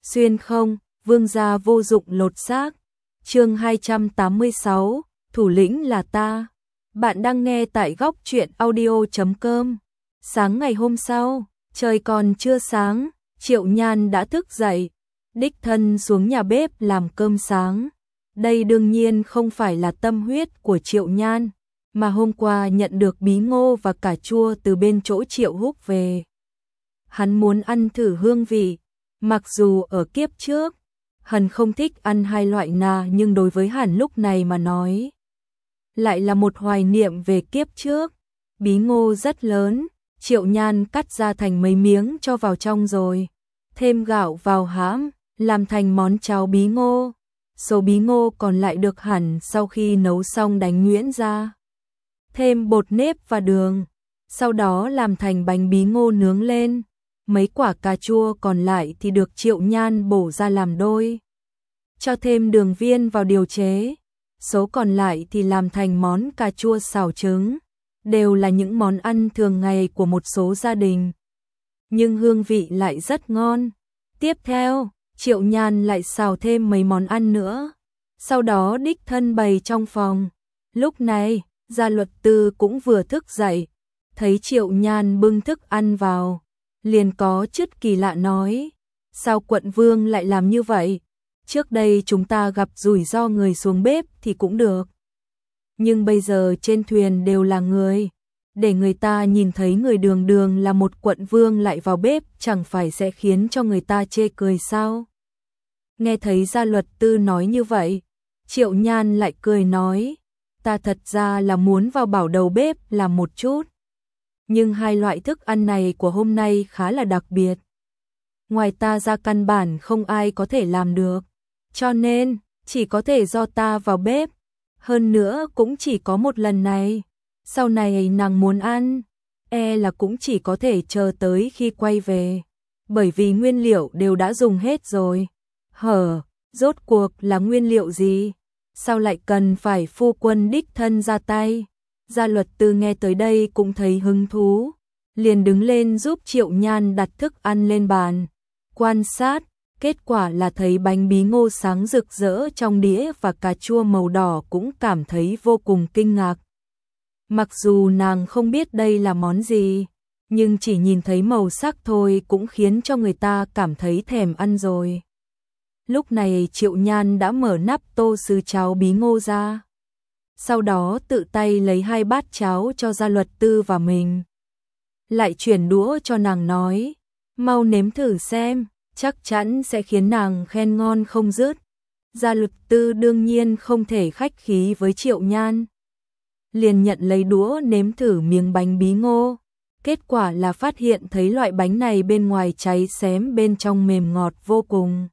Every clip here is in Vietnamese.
Xuyên không, vương gia vô dụng lột xác. Chương 286, thủ lĩnh là ta. Bạn đang nghe tại góc truyện audio.com. Sáng ngày hôm sau, trời còn chưa sáng, Triệu Nhan đã thức dậy, đích thân xuống nhà bếp làm cơm sáng. Đây đương nhiên không phải là tâm huyết của Triệu Nhan, mà hôm qua nhận được bí ngô và cà chua từ bên chỗ Triệu Húc về. Hắn muốn ăn thử hương vị, mặc dù ở kiếp trước, hắn không thích ăn hai loại nà, nhưng đối với hắn lúc này mà nói, lại là một hoài niệm về kiếp trước. Bí ngô rất lớn, Triệu Nhan cắt ra thành mấy miếng cho vào trong rồi thêm gạo vào hãm, làm thành món cháo bí ngô. Số bí ngô còn lại được hẳn sau khi nấu xong đánh nhuyễn ra, thêm bột nếp và đường, sau đó làm thành bánh bí ngô nướng lên. Mấy quả cà chua còn lại thì được Triệu Nhan bổ ra làm đôi, cho thêm đường viên vào điều chế. Số còn lại thì làm thành món cà chua xào trứng, đều là những món ăn thường ngày của một số gia đình, nhưng hương vị lại rất ngon. Tiếp theo, Triệu Nhan lại xào thêm mấy món ăn nữa, sau đó đích thân bày trong phòng. Lúc này, Gia Luật Tư cũng vừa thức dậy, thấy Triệu Nhan bưng thức ăn vào, liền có chút kỳ lạ nói: sao quận vương lại làm như vậy? Trước đây chúng ta gặp rủi ro người xuống bếp thì cũng được, nhưng bây giờ trên thuyền đều là người, để người ta nhìn thấy người đường đường là một quận vương lại vào bếp, chẳng phải sẽ khiến cho người ta chê cười sao? Nghe thấy Gia Luật Tư nói như vậy, Triệu Nhan lại cười nói: ta thật ra là muốn vào bảo đầu bếp làm một chút, nhưng hai loại thức ăn này của hôm nay khá là đặc biệt, ngoài ta ra căn bản không ai có thể làm được, cho nên chỉ có thể do ta vào bếp. Hơn nữa cũng chỉ có một lần này, sau này nàng muốn ăn, là cũng chỉ có thể chờ tới khi quay về, bởi vì nguyên liệu đều đã dùng hết rồi. Rốt cuộc là nguyên liệu gì? Sao lại cần phải phu quân đích thân ra tay? Gia Luật Tư nghe tới đây cũng thấy hứng thú, liền đứng lên giúp Triệu Nhan đặt thức ăn lên bàn, quan sát. Kết quả là thấy bánh bí ngô sáng rực rỡ trong đĩa và cà chua màu đỏ, cũng cảm thấy vô cùng kinh ngạc. Mặc dù nàng không biết đây là món gì, nhưng chỉ nhìn thấy màu sắc thôi cũng khiến cho người ta cảm thấy thèm ăn rồi. Lúc này Triệu Nhan đã mở nắp tô sứ cháo bí ngô ra, sau đó tự tay lấy 2 bát cháo cho Gia Luật Tư và mình, lại chuyển đũa cho nàng nói: mau nếm thử xem, chắc chắn sẽ khiến nàng khen ngon không dứt. Gia Luật Tư đương nhiên không thể khách khí với Triệu Nhan, liền nhận lấy đũa nếm thử miếng bánh bí ngô. Kết quả là phát hiện thấy loại bánh này bên ngoài cháy xém, bên trong mềm ngọt vô cùng.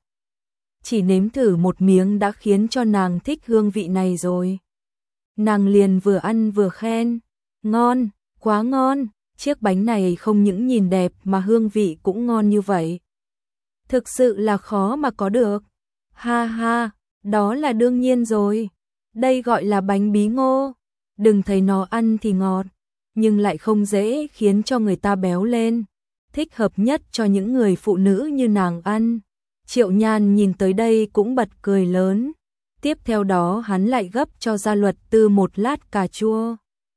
Chỉ nếm thử một miếng đã khiến cho nàng thích hương vị này rồi. Nàng liền vừa ăn vừa khen: ngon, quá ngon, chiếc bánh này không những nhìn đẹp mà hương vị cũng ngon như vậy, thực sự là khó mà có được. Ha ha, đó là đương nhiên rồi, đây gọi là bánh bí ngô. Đừng thấy nó ăn thì ngọt, nhưng lại không dễ khiến cho người ta béo lên, thích hợp nhất cho những người phụ nữ như nàng ăn. Triệu Nhan nhìn tới đây cũng bật cười lớn. Tiếp theo đó hắn lại gấp cho Gia Luật Tư 1 lát cà chua,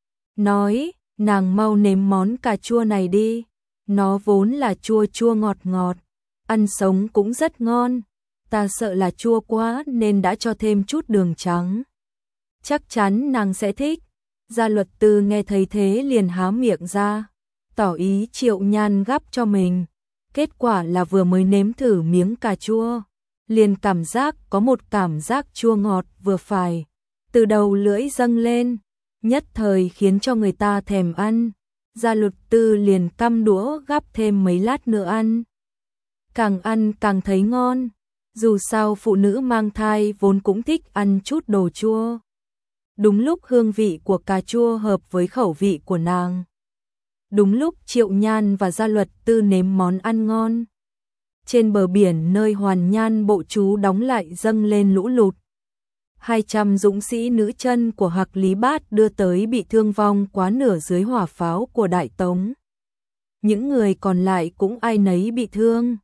nói: nàng mau nếm món cà chua này đi, nó vốn là chua chua ngọt ngọt, ăn sống cũng rất ngon, ta sợ là chua quá nên đã cho thêm chút đường trắng, chắc chắn nàng sẽ thích. Gia Luật Tư nghe thấy thế liền há miệng ra, tỏ ý Triệu Nhan gắp cho mình. Kết quả là vừa mới nếm thử miếng cà chua, liền cảm giác có một cảm giác chua ngọt vừa phải, từ đầu lưỡi dâng lên, nhất thời khiến cho người ta thèm ăn. Gia Luật Tư liền căm đũa gắp thêm mấy lát nữa ăn. Càng ăn càng thấy ngon, dù sao phụ nữ mang thai vốn cũng thích ăn chút đồ chua. Đúng lúc hương vị của cà chua hợp với khẩu vị của nàng. Đúng lúc Triệu Nhan và Gia Luật Tư nếm món ăn ngon, trên bờ biển nơi Hoàn Nhan bộ chú đóng lại dâng lên lũ lụt. 200 dũng sĩ nữ chân của Hạc Lý Bát đưa tới bị thương vong quá nửa dưới hỏa pháo của Đại Tống. Những người còn lại cũng ai nấy bị thương,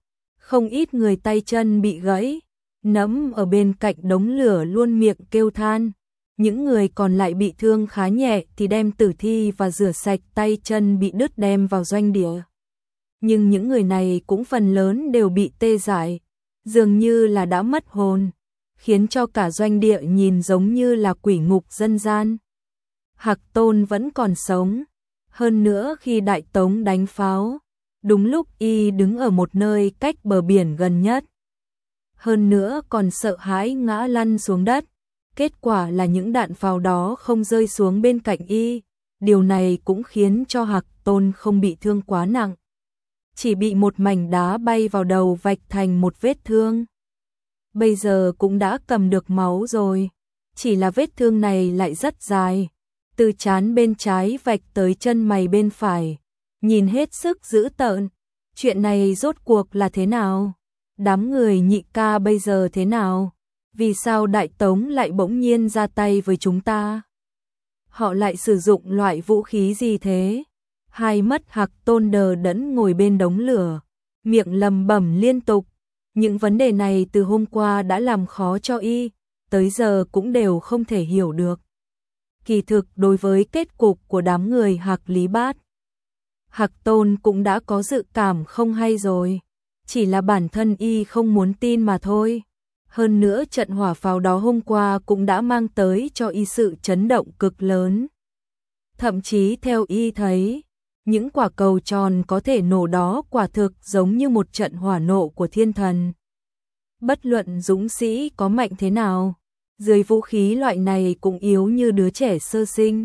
Không ít người tay chân bị gãy, nẫm ở bên cạnh đống lửa luôn miệng kêu than. Những người còn lại bị thương khá nhẹ thì đem tử thi và rửa sạch tay chân bị đứt đem vào doanh địa. Nhưng những người này cũng phần lớn đều bị tê dại, dường như là đã mất hồn, khiến cho cả doanh địa nhìn giống như là quỷ ngục dân gian. Hạc Tôn vẫn còn sống, hơn nữa khi Đại Tống đánh pháo, đúng lúc y đứng ở một nơi cách bờ biển gần nhất. Hơn nữa còn sợ hãi ngã lăn xuống đất, kết quả là những đạn pháo đó không rơi xuống bên cạnh y, điều này cũng khiến cho Hạc Tôn không bị thương quá nặng. Chỉ bị một mảnh đá bay vào đầu vạch thành một vết thương. Bây giờ cũng đã cầm được máu rồi, chỉ là vết thương này lại rất dài, từ trán bên trái vạch tới chân mày bên phải, nhìn hết sức dữ tợn. Chuyện này rốt cuộc là thế nào? Đám người Nhị ca bây giờ thế nào? Vì sao Đại Tống lại bỗng nhiên ra tay với chúng ta? Họ lại sử dụng loại vũ khí gì thế? Hai mắt Hạc Tôn đờ đẫn ngồi bên đống lửa, miệng lẩm bẩm liên tục. Những vấn đề này từ hôm qua đã làm khó cho y, tới giờ cũng đều không thể hiểu được. Kỳ thực đối với kết cục của đám người Hạc Lý Bát, Hạc Tôn cũng đã có dự cảm không hay rồi, chỉ là bản thân y không muốn tin mà thôi. Hơn nữa trận hỏa pháo đó hôm qua cũng đã mang tới cho y sự chấn động cực lớn. Thậm chí theo y thấy, những quả cầu tròn có thể nổ đó quả thực giống như một trận hỏa nộ của thiên thần. Bất luận dũng sĩ có mạnh thế nào, dưới vũ khí loại này cũng yếu như đứa trẻ sơ sinh.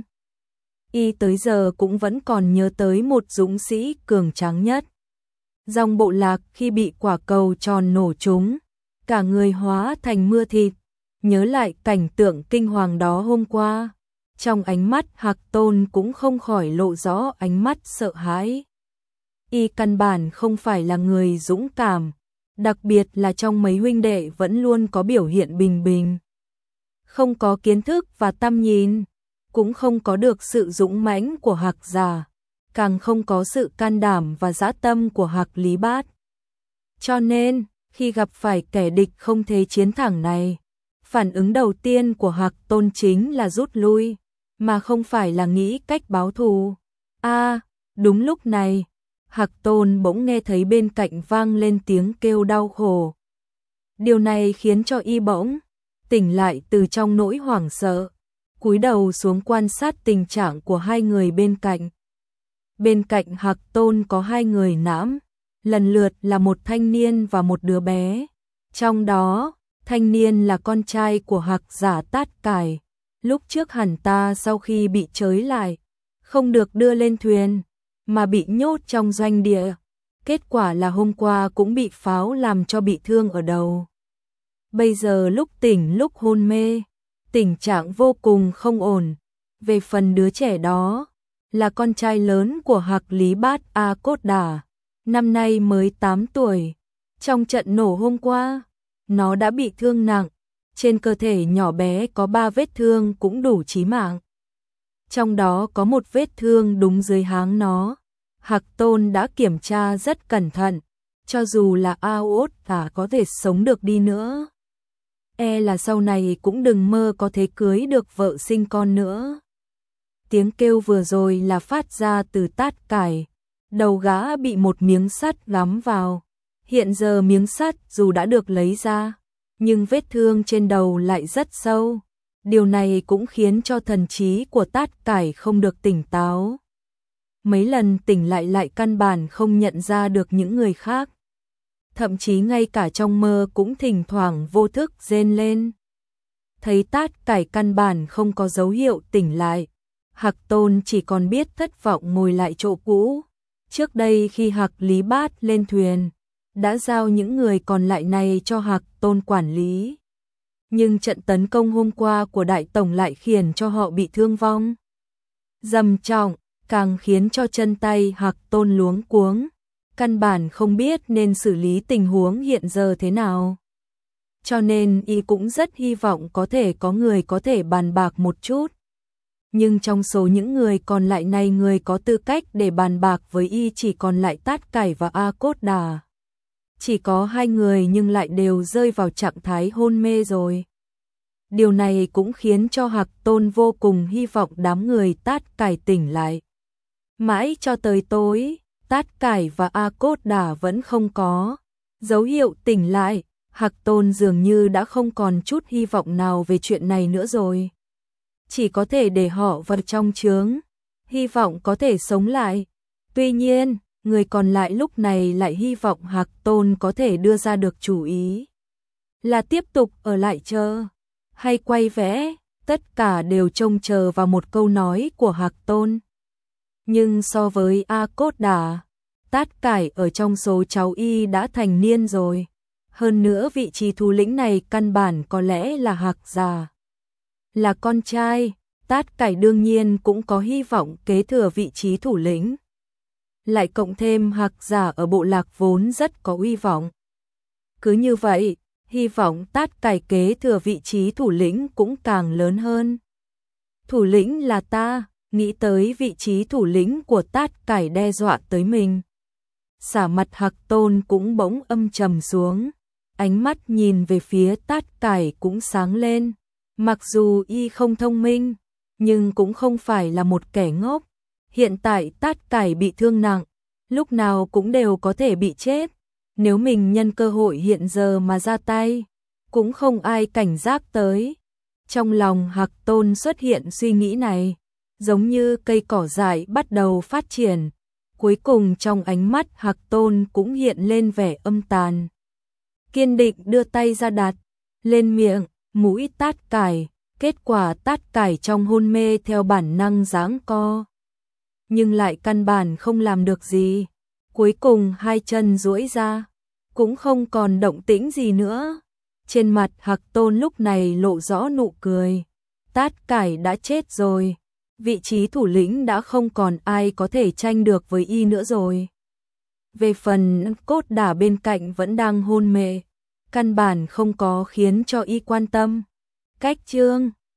Y tới giờ cũng vẫn còn nhớ tới một dũng sĩ cường tráng nhất. Dòng bộ lạc khi bị quả cầu tròn nổ trúng, cả người hóa thành mưa thịt. Nhớ lại cảnh tượng kinh hoàng đó hôm qua, trong ánh mắt Hạc Tôn cũng không khỏi lộ rõ ánh mắt sợ hãi. Y căn bản không phải là người dũng cảm, đặc biệt là trong mấy huynh đệ vẫn luôn có biểu hiện bình bình. Không có kiến thức và tầm nhìn, cũng không có được sự dũng mãnh của Hạc gia, càng không có sự can đảm và dã tâm của Hạc Lý Bát. Cho nên, khi gặp phải kẻ địch không thể chiến thẳng này, phản ứng đầu tiên của Hạc Tôn chính là rút lui, mà không phải là nghĩ cách báo thù. Đúng lúc này, Hạc Tôn bỗng nghe thấy bên cạnh vang lên tiếng kêu đau khổ. Điều này khiến cho y bỗng tỉnh lại từ trong nỗi hoảng sợ, cúi đầu xuống quan sát tình trạng của hai người bên cạnh. Bên cạnh Hạc Tôn có hai người nãm, lần lượt là một thanh niên và một đứa bé. Trong đó, thanh niên là con trai của Hạc giả Tát Cải. Lúc trước hẳn ta sau khi bị trói lại, không được đưa lên thuyền, mà bị nhốt trong doanh địa. Kết quả là hôm qua cũng bị pháo làm cho bị thương ở đầu. Bây giờ lúc tỉnh lúc hôn mê, tình trạng vô cùng không ổn. Về phần đứa trẻ đó, là con trai lớn của Hạc Lý Bát A Cốt Đà, năm nay mới 8 tuổi. Trong trận nổ hôm qua, nó đã bị thương nặng, trên cơ thể nhỏ bé có 3 vết thương cũng đủ chí mạng. Trong đó có một vết thương đúng dưới háng nó. Hạc Tôn đã kiểm tra rất cẩn thận, cho dù là A Cốt Đà có thể sống được đi nữa, là sau này cũng đừng mơ có thể cưới được vợ sinh con nữa. Tiếng kêu vừa rồi là phát ra từ Tát Cải, đầu gã bị một miếng sắt gắm vào. Hiện giờ miếng sắt dù đã được lấy ra, nhưng vết thương trên đầu lại rất sâu. Điều này cũng khiến cho thần trí của Tát Cải không được tỉnh táo. Mấy lần tỉnh lại căn bản không nhận ra được những người khác. Thậm chí ngay cả trong mơ cũng thỉnh thoảng vô thức rên lên. Thấy Tát Cải căn bản không có dấu hiệu tỉnh lại, Hạc Tôn chỉ còn biết thất vọng ngồi lại chỗ cũ. Trước đây khi Hạc Lý Bát lên thuyền, đã giao những người còn lại này cho Hạc Tôn quản lý. Nhưng trận tấn công hôm qua của Đại Tổng lại khiến cho họ bị thương vong trầm trọng, càng khiến cho chân tay Hạc Tôn luống cuống, căn bản không biết nên xử lý tình huống hiện giờ thế nào. Cho nên y cũng rất hy vọng có thể có người có thể bàn bạc một chút. Nhưng trong số những người còn lại này, người có tư cách để bàn bạc với y chỉ còn lại Tát Cải và A Cốt Đà. Chỉ có hai người nhưng lại đều rơi vào trạng thái hôn mê rồi. Điều này cũng khiến cho Hạc Tôn vô cùng hy vọng đám người Tát Cải tỉnh lại. Mãi cho tới tối, Tát Cải và A Cốt Đả vẫn không có dấu hiệu tỉnh lại. Hạc Tôn dường như đã không còn chút hy vọng nào về chuyện này nữa rồi. Chỉ có thể để họ vào trong chướng, hy vọng có thể sống lại. Tuy nhiên, người còn lại lúc này lại hy vọng Hạc Tôn có thể đưa ra được chủ ý. Là tiếp tục ở lại chờ, hay quay vẽ, tất cả đều trông chờ vào một câu nói của Hạc Tôn. Nhưng so với A Cốt Đả, Tát Cải ở trong số cháu y đã thành niên rồi. Hơn nữa vị trí thủ lĩnh này căn bản có lẽ là Hạc Giả. Là con trai, Tát Cải đương nhiên cũng có hy vọng kế thừa vị trí thủ lĩnh. Lại cộng thêm Hạc Giả ở bộ lạc vốn rất có uy vọng. Cứ như vậy, hy vọng Tát Cải kế thừa vị trí thủ lĩnh cũng càng lớn hơn. Thủ lĩnh là ta, nghĩ tới vị trí thủ lĩnh của Tát Cải đe dọa tới mình. Xả mặt Hạc Tôn cũng bỗng âm trầm xuống, ánh mắt nhìn về phía Tát Cải cũng sáng lên. Mặc dù y không thông minh, nhưng cũng không phải là một kẻ ngốc. Hiện tại Tát Cải bị thương nặng, lúc nào cũng đều có thể bị chết. Nếu mình nhân cơ hội hiện giờ mà ra tay, cũng không ai cảnh giác tới. Trong lòng Hạc Tôn xuất hiện suy nghĩ này, giống như cây cỏ dại bắt đầu phát triển. Cuối cùng trong ánh mắt Hạc Tôn cũng hiện lên vẻ âm tàn. Kiên định đưa tay ra đặt lên miệng, mũi Tát Cải, kết quả Tát Cải trong hôn mê theo bản năng giãng co. Nhưng lại căn bản không làm được gì. Cuối cùng hai chân duỗi ra, cũng không còn động tĩnh gì nữa. Trên mặt Hạc Tôn lúc này lộ rõ nụ cười. Tát Cải đã chết rồi. Vị trí thủ lĩnh đã không còn ai có thể tranh được với y nữa rồi. Về phần Cốt Đả bên cạnh vẫn đang hôn mê, căn bản không có khiến cho y quan tâm. Cách chương